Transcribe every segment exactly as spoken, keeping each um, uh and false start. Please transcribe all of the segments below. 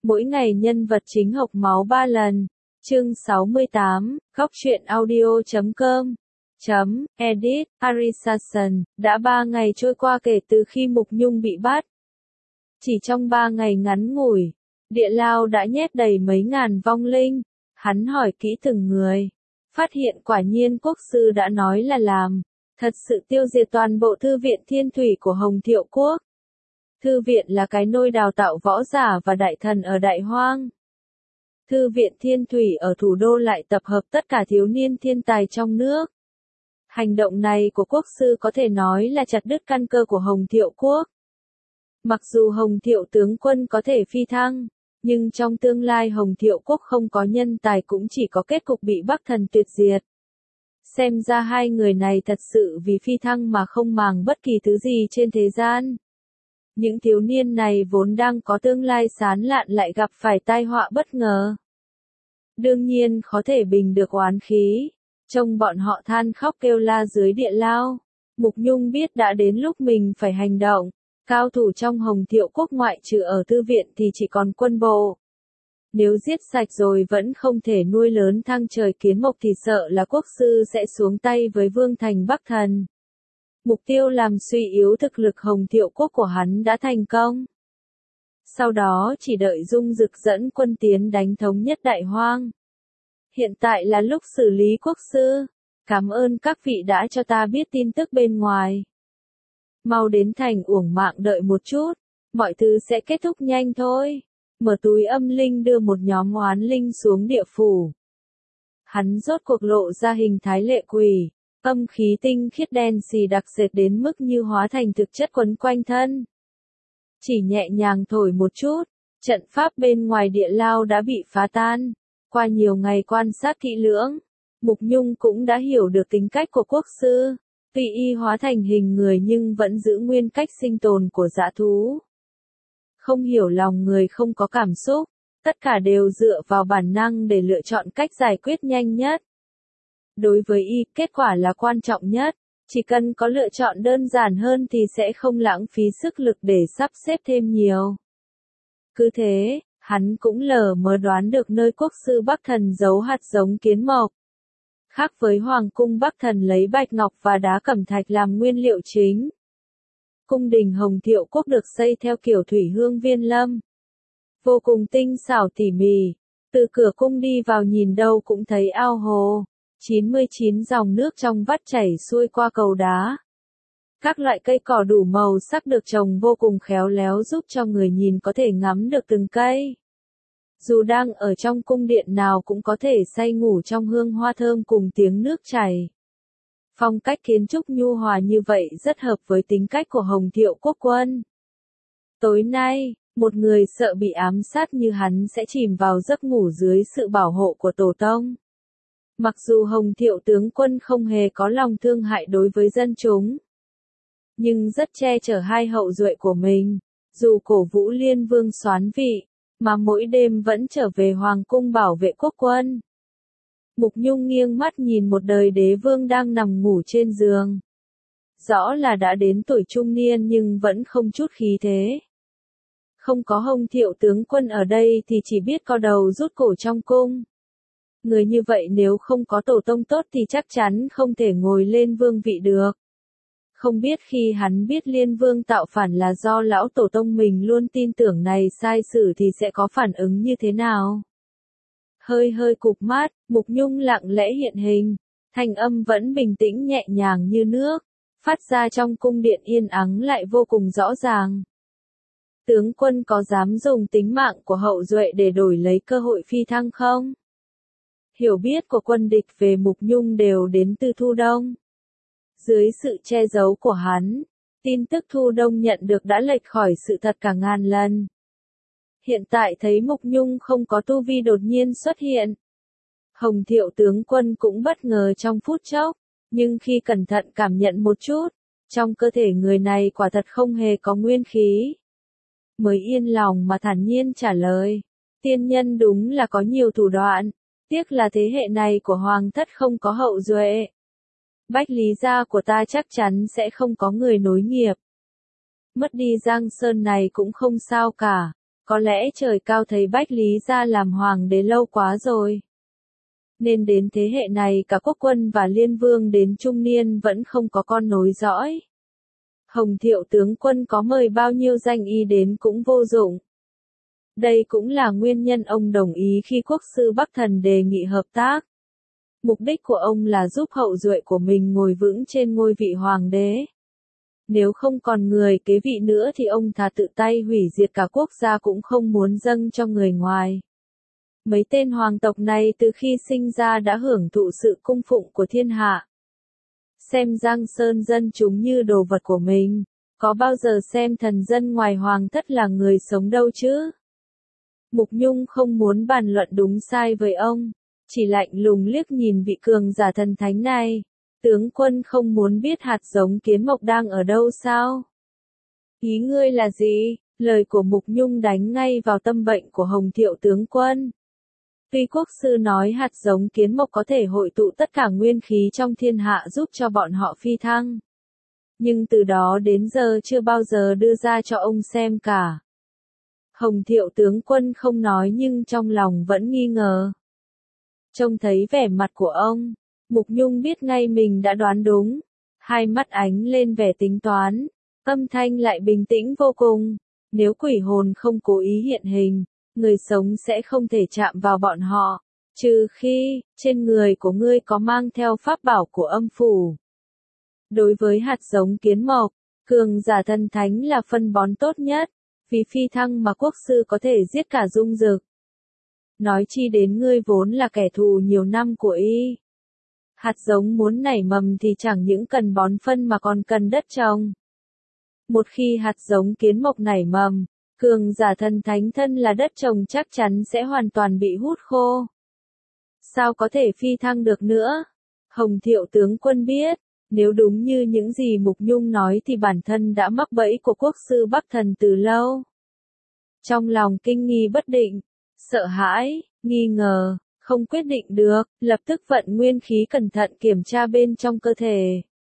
Mỗi ngày nhân vật chính hộc máu ba lần. Chương sáu mươi tám, góc truyện audio chấm com. Chấm, edit, Arisason, đã ba ngày trôi qua kể từ khi Mục Nhung bị bắt. Chỉ trong ba ngày ngắn ngủi, địa lao đã nhét đầy mấy ngàn vong linh. Hắn hỏi kỹ từng người. Phát hiện quả nhiên quốc sư đã nói là làm. Thật sự tiêu diệt toàn bộ thư viện Thiên Thủy của Hồng Thiệu Quốc. Thư viện là cái nôi đào tạo võ giả và đại thần ở Đại Hoang. Thư viện Thiên Thủy ở thủ đô lại tập hợp tất cả thiếu niên thiên tài trong nước. Hành động này của quốc sư có thể nói là chặt đứt căn cơ của Hồng Thiệu Quốc. Mặc dù Hồng Thiệu tướng quân có thể phi thăng, nhưng trong tương lai Hồng Thiệu Quốc không có nhân tài cũng chỉ có kết cục bị Bắc Thần tuyệt diệt. Xem ra hai người này thật sự vì phi thăng mà không màng bất kỳ thứ gì trên thế gian. Những thiếu niên này vốn đang có tương lai sáng lạn lại gặp phải tai họa bất ngờ. Đương nhiên khó thể bình được oán khí. Trông bọn họ than khóc kêu la dưới địa lao. Mục Nhung biết đã đến lúc mình phải hành động. Cao thủ trong Hồng Thiệu Quốc ngoại trừ ở thư viện thì chỉ còn quân bộ. Nếu giết sạch rồi vẫn không thể nuôi lớn thăng trời kiến mộc thì sợ là quốc sư sẽ xuống tay với Vương Thành Bắc Thần. Mục tiêu làm suy yếu thực lực Hồng Thiệu Quốc của hắn đã thành công. Sau đó chỉ đợi Dung Dực dẫn quân tiến đánh thống nhất Đại Hoang. Hiện tại là lúc xử lý quốc sư. Cảm ơn các vị đã cho ta biết tin tức bên ngoài. Mau đến thành Uổng Mạng đợi một chút. Mọi thứ sẽ kết thúc nhanh thôi. Mở túi âm linh đưa một nhóm oán linh xuống địa phủ. Hắn rốt cuộc lộ ra hình thái lệ quỷ. Âm khí tinh khiết đen xì đặc dệt đến mức như hóa thành thực chất quấn quanh thân. Chỉ nhẹ nhàng thổi một chút, trận pháp bên ngoài địa lao đã bị phá tan. Qua nhiều ngày quan sát kỹ lưỡng, Mục Nhung cũng đã hiểu được tính cách của quốc sư. Tuy y hóa thành hình người nhưng vẫn giữ nguyên cách sinh tồn của dã thú. Không hiểu lòng người không có cảm xúc, tất cả đều dựa vào bản năng để lựa chọn cách giải quyết nhanh nhất. Đối với y, kết quả là quan trọng nhất, chỉ cần có lựa chọn đơn giản hơn thì sẽ không lãng phí sức lực để sắp xếp thêm nhiều. Cứ thế, hắn cũng lờ mờ đoán được nơi quốc sư Bắc Thần giấu hạt giống kiến mộc. Khác với Hoàng cung Bắc Thần lấy bạch ngọc và đá cẩm thạch làm nguyên liệu chính. Cung đình Hồng Thiệu Quốc được xây theo kiểu thủy hương viên lâm. Vô cùng tinh xảo tỉ mỉ, từ cửa cung đi vào nhìn đâu cũng thấy ao hồ. chín mươi chín dòng nước trong vắt chảy xuôi qua cầu đá. Các loại cây cỏ đủ màu sắc được trồng vô cùng khéo léo giúp cho người nhìn có thể ngắm được từng cây. Dù đang ở trong cung điện nào cũng có thể say ngủ trong hương hoa thơm cùng tiếng nước chảy. Phong cách kiến trúc nhu hòa như vậy rất hợp với tính cách của Hồng Thiệu Quốc quân. Tối nay, một người sợ bị ám sát như hắn sẽ chìm vào giấc ngủ dưới sự bảo hộ của tổ tông. Mặc dù Hồng Thiệu tướng quân không hề có lòng thương hại đối với dân chúng, nhưng rất che chở hai hậu duệ của mình, dù cổ vũ Liên Vương soán vị, mà mỗi đêm vẫn trở về Hoàng cung bảo vệ quốc quân. Mục Nhung nghiêng mắt nhìn một đời đế vương đang nằm ngủ trên giường. Rõ là đã đến tuổi trung niên nhưng vẫn không chút khí thế. Không có Hồng Thiệu tướng quân ở đây thì chỉ biết co đầu rút cổ trong cung. Người như vậy nếu không có tổ tông tốt thì chắc chắn không thể ngồi lên vương vị được. Không biết khi hắn biết Liên Vương tạo phản là do lão tổ tông mình luôn tin tưởng này sai sử thì sẽ có phản ứng như thế nào? Hơi hơi cụp mắt, Mục Nhung lặng lẽ hiện hình, thanh âm vẫn bình tĩnh nhẹ nhàng như nước, phát ra trong cung điện yên ắng lại vô cùng rõ ràng. Tướng quân có dám dùng tính mạng của hậu duệ để đổi lấy cơ hội phi thăng không? Hiểu biết của quân địch về Mục Nhung đều đến từ Thu Đông. Dưới sự che giấu của hắn, tin tức Thu Đông nhận được đã lệch khỏi sự thật cả ngàn lần. Hiện tại thấy Mục Nhung không có tu vi đột nhiên xuất hiện. Hồng Thiệu tướng quân cũng bất ngờ trong phút chốc, nhưng khi cẩn thận cảm nhận một chút, trong cơ thể người này quả thật không hề có nguyên khí. Mới yên lòng mà thản nhiên trả lời, tiên nhân đúng là có nhiều thủ đoạn. Tiếc là thế hệ này của hoàng thất không có hậu duệ. Bách Lý gia của ta chắc chắn sẽ không có người nối nghiệp. Mất đi Giang Sơn này cũng không sao cả. Có lẽ trời cao thấy Bách Lý gia làm hoàng đế lâu quá rồi. Nên đến thế hệ này cả quốc quân và liên vương đến trung niên vẫn không có con nối dõi. Hồng Thiệu tướng quân có mời bao nhiêu danh y đến cũng vô dụng. Đây cũng là nguyên nhân ông đồng ý khi quốc sư Bắc Thần đề nghị hợp tác. Mục đích của ông là giúp hậu duệ của mình ngồi vững trên ngôi vị hoàng đế. Nếu không còn người kế vị nữa thì ông thà tự tay hủy diệt cả quốc gia cũng không muốn dâng cho người ngoài. Mấy tên hoàng tộc này từ khi sinh ra đã hưởng thụ sự cung phụng của thiên hạ. Xem Giang Sơn dân chúng như đồ vật của mình, có bao giờ xem thần dân ngoài hoàng thất là người sống đâu chứ? Mục Nhung không muốn bàn luận đúng sai với ông, chỉ lạnh lùng liếc nhìn vị cường giả thần thánh này. Tướng quân không muốn biết hạt giống kiến mộc đang ở đâu sao? Ý ngươi là gì? Lời của Mục Nhung đánh ngay vào tâm bệnh của Hồng Thiệu tướng quân. Tuy quốc sư nói hạt giống kiến mộc có thể hội tụ tất cả nguyên khí trong thiên hạ giúp cho bọn họ phi thăng. Nhưng từ đó đến giờ chưa bao giờ đưa ra cho ông xem cả. Hồng Thiệu tướng quân không nói nhưng trong lòng vẫn nghi ngờ. Trông thấy vẻ mặt của ông, Mục Nhung biết ngay mình đã đoán đúng. Hai mắt ánh lên vẻ tính toán, âm thanh lại bình tĩnh vô cùng. Nếu quỷ hồn không cố ý hiện hình, người sống sẽ không thể chạm vào bọn họ, trừ khi, trên người của ngươi có mang theo pháp bảo của âm phủ. Đối với hạt giống kiến mộc, cường giả thần thánh là phân bón tốt nhất, vì phi thăng mà quốc sư có thể giết cả Dung Dực. Nói chi đến ngươi vốn là kẻ thù nhiều năm của y. Hạt giống muốn nảy mầm thì chẳng những cần bón phân mà còn cần đất trồng. Một khi hạt giống kiến mộc nảy mầm, cường giả thần thánh thân là đất trồng chắc chắn sẽ hoàn toàn bị hút khô. Sao có thể phi thăng được nữa? Hồng Thiệu tướng quân biết, nếu đúng như những gì Mục Nhung nói thì bản thân đã mắc bẫy của quốc sư Bắc Thần từ lâu. Trong lòng kinh nghi bất định, sợ hãi, nghi ngờ, không quyết định được, lập tức vận nguyên khí cẩn thận kiểm tra bên trong cơ thể.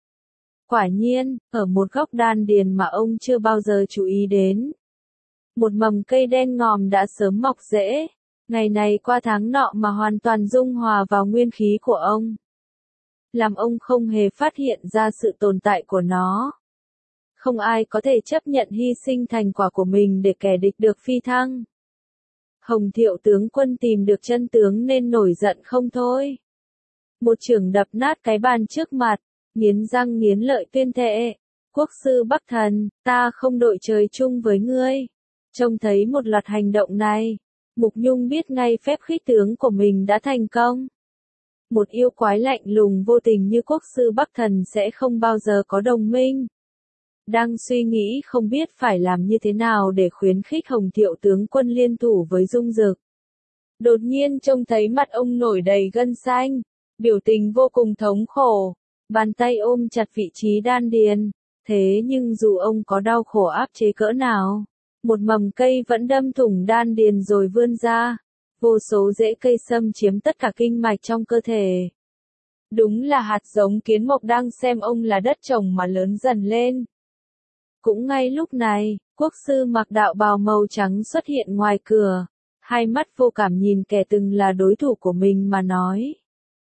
Quả nhiên, ở một góc đan điền mà ông chưa bao giờ chú ý đến, một mầm cây đen ngòm đã sớm mọc rễ, ngày này qua tháng nọ mà hoàn toàn dung hòa vào nguyên khí của ông. Làm ông không hề phát hiện ra sự tồn tại của nó. Không ai có thể chấp nhận hy sinh thành quả của mình để kẻ địch được phi thăng. Hồng Thiệu tướng quân tìm được chân tướng nên nổi giận không thôi. Một chưởng đập nát cái bàn trước mặt, nghiến răng nghiến lợi tuyên thệ. Quốc sư Bắc Thần, ta không đội trời chung với ngươi. Trông thấy một loạt hành động này, Mục Nhung biết ngay phép khích tướng của mình đã thành công. Một yêu quái lạnh lùng vô tình như quốc sư Bắc Thần sẽ không bao giờ có đồng minh. Đang suy nghĩ không biết phải làm như thế nào để khuyến khích Hồng Thiệu tướng quân liên thủ với Dung Dực. Đột nhiên trông thấy mặt ông nổi đầy gân xanh, biểu tình vô cùng thống khổ, bàn tay ôm chặt vị trí đan điền. Thế nhưng dù ông có đau khổ áp chế cỡ nào, một mầm cây vẫn đâm thủng đan điền rồi vươn ra. Vô số rễ cây xâm chiếm tất cả kinh mạch trong cơ thể. Đúng là hạt giống kiến mộc đang xem ông là đất trồng mà lớn dần lên. Cũng ngay lúc này, quốc sư mặc đạo bào màu trắng xuất hiện ngoài cửa, hai mắt vô cảm nhìn kẻ từng là đối thủ của mình mà nói.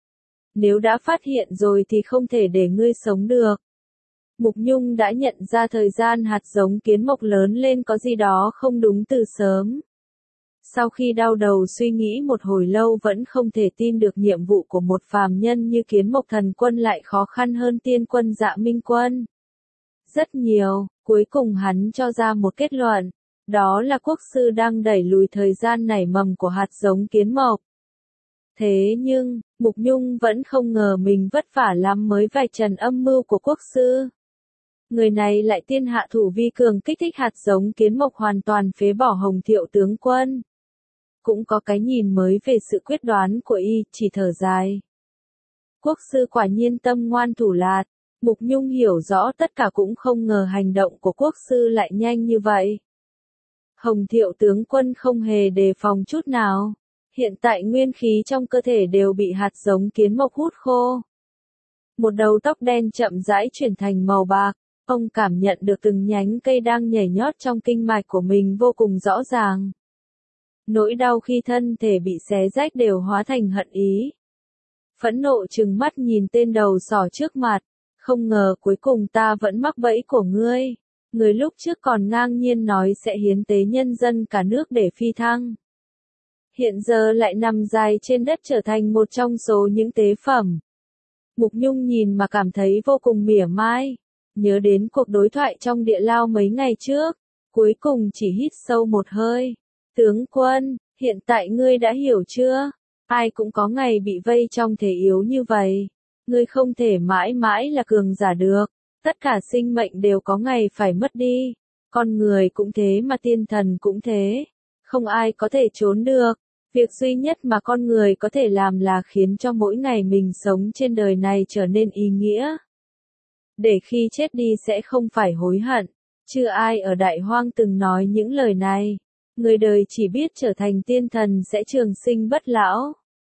Nếu đã phát hiện rồi thì không thể để ngươi sống được. Mục Nhung đã nhận ra thời gian hạt giống kiến mộc lớn lên có gì đó không đúng từ sớm. Sau khi đau đầu suy nghĩ một hồi lâu vẫn không thể tin được nhiệm vụ của một phàm nhân như Kiến Mộc Thần Quân lại khó khăn hơn tiên quân Dạ Minh Quân. Rất nhiều, cuối cùng hắn cho ra một kết luận, đó là quốc sư đang đẩy lùi thời gian nảy mầm của hạt giống kiến mộc. Thế nhưng, Mục Nhung vẫn không ngờ mình vất vả lắm mới vạch trần âm mưu của quốc sư. Người này lại tiên hạ thủ vi cường kích thích hạt giống kiến mộc hoàn toàn phế bỏ Hồng Thiệu tướng quân. Cũng có cái nhìn mới về sự quyết đoán của y, chỉ thở dài. Quốc sư quả nhiên tâm ngoan thủ lạt, Mục Nhung hiểu rõ tất cả cũng không ngờ hành động của quốc sư lại nhanh như vậy. Hồng Thiệu tướng quân không hề đề phòng chút nào, hiện tại nguyên khí trong cơ thể đều bị hạt giống kiến mộc hút khô. Một đầu tóc đen chậm rãi chuyển thành màu bạc, ông cảm nhận được từng nhánh cây đang nhảy nhót trong kinh mạch của mình vô cùng rõ ràng. Nỗi đau khi thân thể bị xé rách đều hóa thành hận ý. Phẫn nộ trừng mắt nhìn tên đầu sỏ trước mặt, không ngờ cuối cùng ta vẫn mắc bẫy của ngươi. Người lúc trước còn ngang nhiên nói sẽ hiến tế nhân dân cả nước để phi thăng. Hiện giờ lại nằm dài trên đất trở thành một trong số những tế phẩm. Mục Nhung nhìn mà cảm thấy vô cùng mỉa mai. Nhớ đến cuộc đối thoại trong địa lao mấy ngày trước, cuối cùng chỉ hít sâu một hơi. Tướng quân, hiện tại ngươi đã hiểu chưa? Ai cũng có ngày bị vây trong thể yếu như vậy. Ngươi không thể mãi mãi là cường giả được. Tất cả sinh mệnh đều có ngày phải mất đi. Con người cũng thế mà tiên thần cũng thế. Không ai có thể trốn được. Việc duy nhất mà con người có thể làm là khiến cho mỗi ngày mình sống trên đời này trở nên ý nghĩa. Để khi chết đi sẽ không phải hối hận. Chưa ai ở Đại Hoang từng nói những lời này. Người đời chỉ biết trở thành tiên thần sẽ trường sinh bất lão.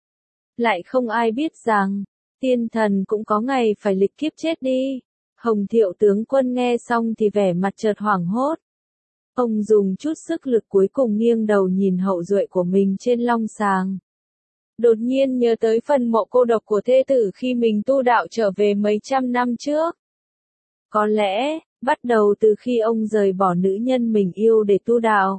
Lại không ai biết rằng, tiên thần cũng có ngày phải lịch kiếp chết đi. Hồng Thiệu tướng quân nghe xong thì vẻ mặt chợt hoảng hốt. Ông dùng chút sức lực cuối cùng nghiêng đầu nhìn hậu duệ của mình trên long sàng. Đột nhiên nhớ tới phần mộ cô độc của thê tử khi mình tu đạo trở về mấy trăm năm trước. Có lẽ, bắt đầu từ khi ông rời bỏ nữ nhân mình yêu để tu đạo.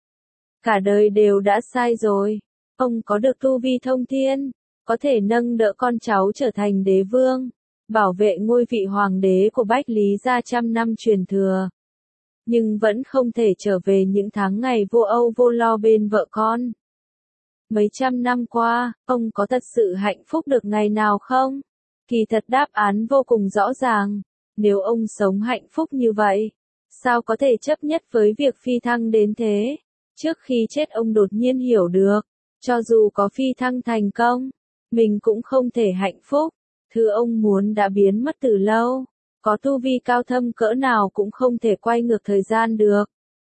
Cả đời đều đã sai rồi. Ông có được tu vi thông thiên, có thể nâng đỡ con cháu trở thành đế vương, bảo vệ ngôi vị hoàng đế của Bách Lý gia trăm năm truyền thừa. Nhưng vẫn không thể trở về những tháng ngày vô âu vô lo bên vợ con. Mấy trăm năm qua, ông có thật sự hạnh phúc được ngày nào không? Kỳ thật đáp án vô cùng rõ ràng. Nếu ông sống hạnh phúc như vậy, sao có thể chấp nhất với việc phi thăng đến thế? Trước khi chết ông đột nhiên hiểu được, cho dù có phi thăng thành công, mình cũng không thể hạnh phúc. Thứ ông muốn đã biến mất từ lâu. Có tu vi cao thâm cỡ nào cũng không thể quay ngược thời gian được.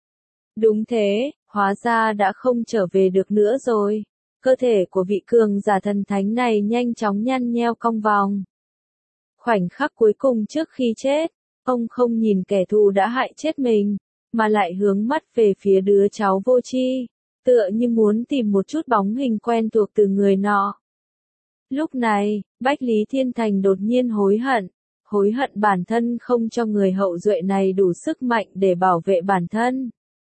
Đúng thế, hóa ra đã không trở về được nữa rồi. Cơ thể của vị cường giả thần thánh này nhanh chóng nhăn nheo cong vòng. Khoảnh khắc cuối cùng trước khi chết, ông không nhìn kẻ thù đã hại chết mình, mà lại hướng mắt về phía đứa cháu vô tri, tựa như muốn tìm một chút bóng hình quen thuộc từ người nọ. Lúc này, Bách Lý Thiên Thành đột nhiên hối hận. Hối hận bản thân không cho người hậu duệ này đủ sức mạnh để bảo vệ bản thân.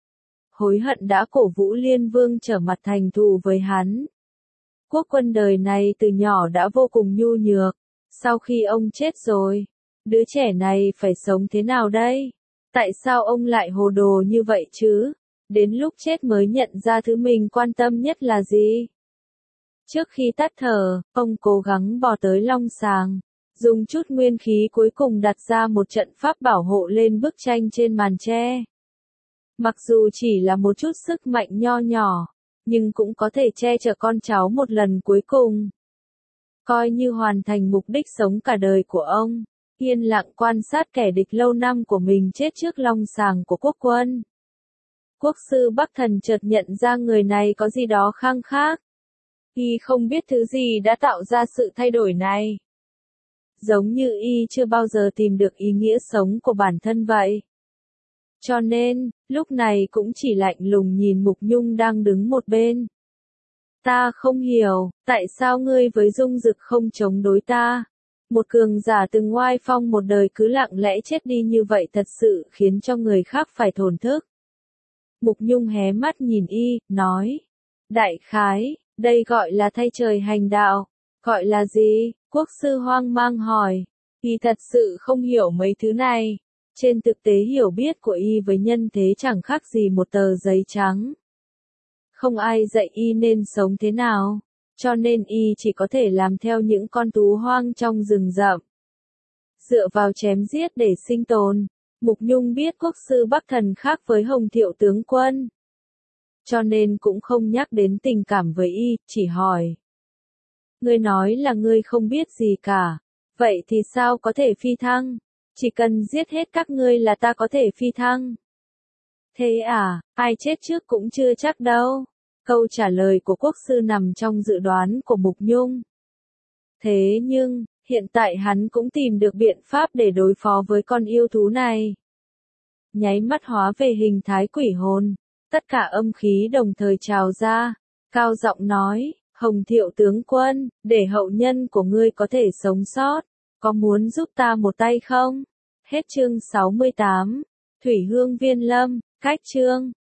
Hối hận đã cổ vũ Liên Vương trở mặt thành thù với hắn. Quốc quân đời này từ nhỏ đã vô cùng nhu nhược. Sau khi ông chết rồi, đứa trẻ này phải sống thế nào đây? Tại sao ông lại hồ đồ như vậy chứ? Đến lúc chết mới nhận ra thứ mình quan tâm nhất là gì? Trước khi tắt thở, ông cố gắng bò tới long sàng. Dùng chút nguyên khí cuối cùng đặt ra một trận pháp bảo hộ lên bức tranh trên màn tre. Mặc dù chỉ là một chút sức mạnh nho nhỏ, nhưng cũng có thể che chở con cháu một lần cuối cùng. Coi như hoàn thành mục đích sống cả đời của ông, yên lặng quan sát kẻ địch lâu năm của mình chết trước long sàng của quốc quân. Quốc sư Bắc Thần chợt nhận ra người này có gì đó khang khác. Y không biết thứ gì đã tạo ra sự thay đổi này. Giống như y chưa bao giờ tìm được ý nghĩa sống của bản thân vậy. Cho nên, lúc này cũng chỉ lạnh lùng nhìn Mục Nhung đang đứng một bên. Ta không hiểu, tại sao ngươi với Dung Dực không chống đối ta? Một cường giả từng ngoai phong một đời cứ lặng lẽ chết đi như vậy thật sự khiến cho người khác phải thổn thức. Mục Nhung hé mắt nhìn y, nói. Đại khái, đây gọi là thay trời hành đạo. Gọi là gì? Quốc sư hoang mang hỏi. Y thật sự không hiểu mấy thứ này. Trên thực tế hiểu biết của y với nhân thế chẳng khác gì một tờ giấy trắng. Không ai dạy y nên sống thế nào, cho nên y chỉ có thể làm theo những con thú hoang trong rừng rậm. Dựa vào chém giết để sinh tồn, Mục Nhung biết quốc sư Bắc Thần khác với Hồng Thiệu tướng quân. Cho nên cũng không nhắc đến tình cảm với y, chỉ hỏi. Ngươi nói là ngươi không biết gì cả, vậy thì sao có thể phi thăng? Chỉ cần giết hết các ngươi là ta có thể phi thăng. Thế à, ai chết trước cũng chưa chắc đâu. Câu trả lời của quốc sư nằm trong dự đoán của Mục Nhung. Thế nhưng, hiện tại hắn cũng tìm được biện pháp để đối phó với con yêu thú này. Nháy mắt hóa về hình thái quỷ hồn, Tất cả âm khí đồng thời trào ra, cao giọng nói, Hồng Thiệu tướng quân, để hậu nhân của ngươi có thể sống sót, có muốn giúp ta một tay không? Hết chương sáu mươi tám, Thủy Hương Viên Lâm, cách chương